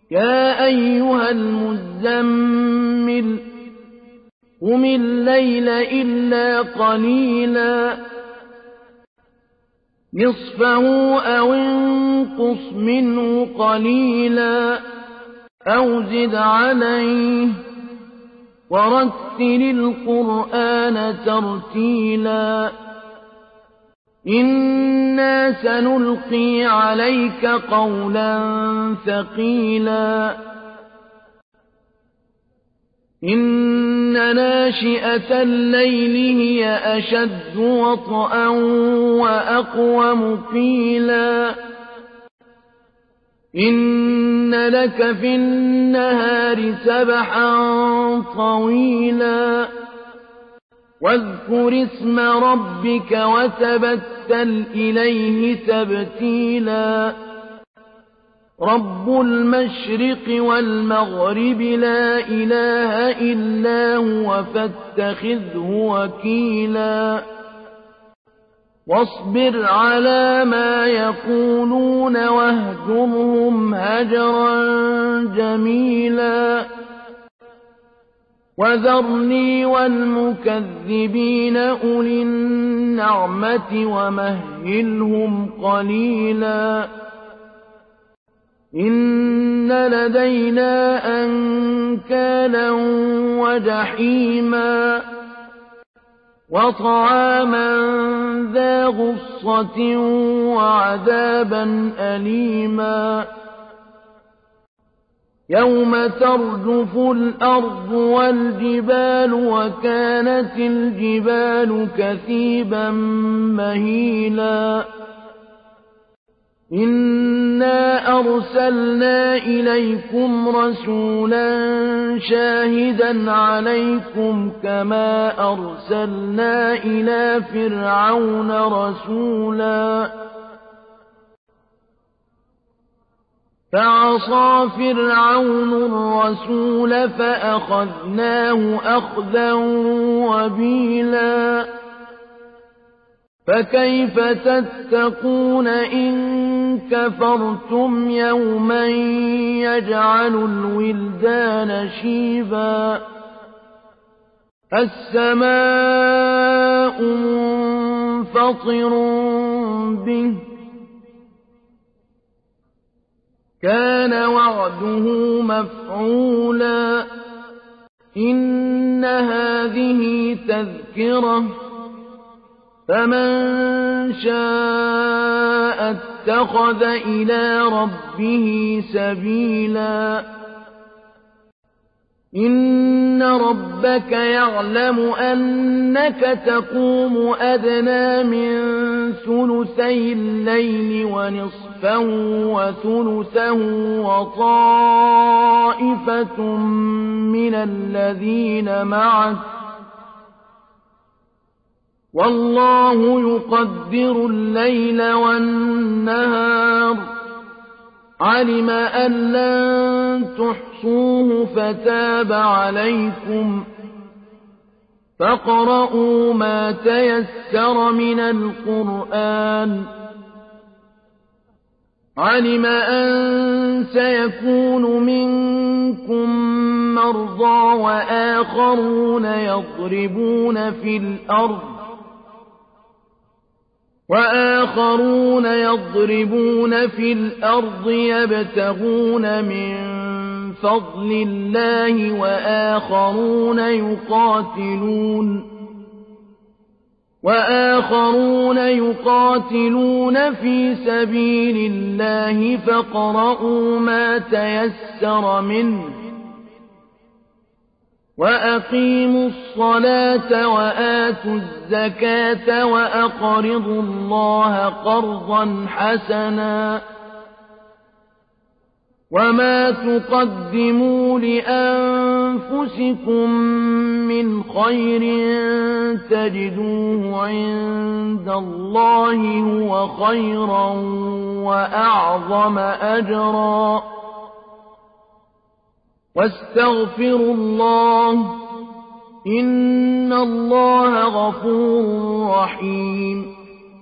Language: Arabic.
يا أيها المزمل قم الليل إلا قليلا نصفه أو انقص منه قليلا أو زد عليه ورتل القرآن ترتيلا إنا سنلقي عليك قولا ثقيلا إن ناشئة الليل هي أشد وطئا وأقوم قيلا إن لك في النهار سبحا طويلا واذكر اسم ربك وتبتل إليه تبتيلا رب المشرق والمغرب لا إله إلا هو فاتخذه وكيلا واصبر على ما يقولون واهجرهم هجرا جميلا وذرني والمكذبين أولي النعمة ومهلهم قليلا إن لدينا أنكالا وجحيما وطعاما ذا غصة وعذابا أليما يوم ترجف الأرض والجبال وكانت الجبال كثيبا مهيلا إنا أرسلنا إليكم رسولا شاهدا عليكم كما أرسلنا إلى فرعون رسولا فعصى فرعون الرسول فأخذناه أخذا وبيلا فكيف تتقون إن كفرتم يوما يجعل الولدان شيبا السماء منفطر به كان وعده مفعولا إن هذه تذكرة فمن شاء اتخذ إلى ربه سبيلا إن ربك يعلم أنك تقوم أدنى من ثلثي الليل ونصفه وثلثه وطائفة من الذين معك والله يقدر الليل والنهار علم أن لن تحصوه فتاب عليكم فاقرؤوا ما تيسر من القرآن علم أن سيكون منكم مرضى وآخرون يضربون في الأرض يبتغون من فضل الله وآخرون يقاتلون في سبيل الله فاقرؤوا ما تيسر منه وأقيموا الصلاة وآتوا الزكاة وأقرضوا الله قرضا حسنا وما تقدموا لأنفسكم من خير تجدوه عند الله هو خيرا وأعظم أجرا واستغفروا الله إن الله غفور رحيم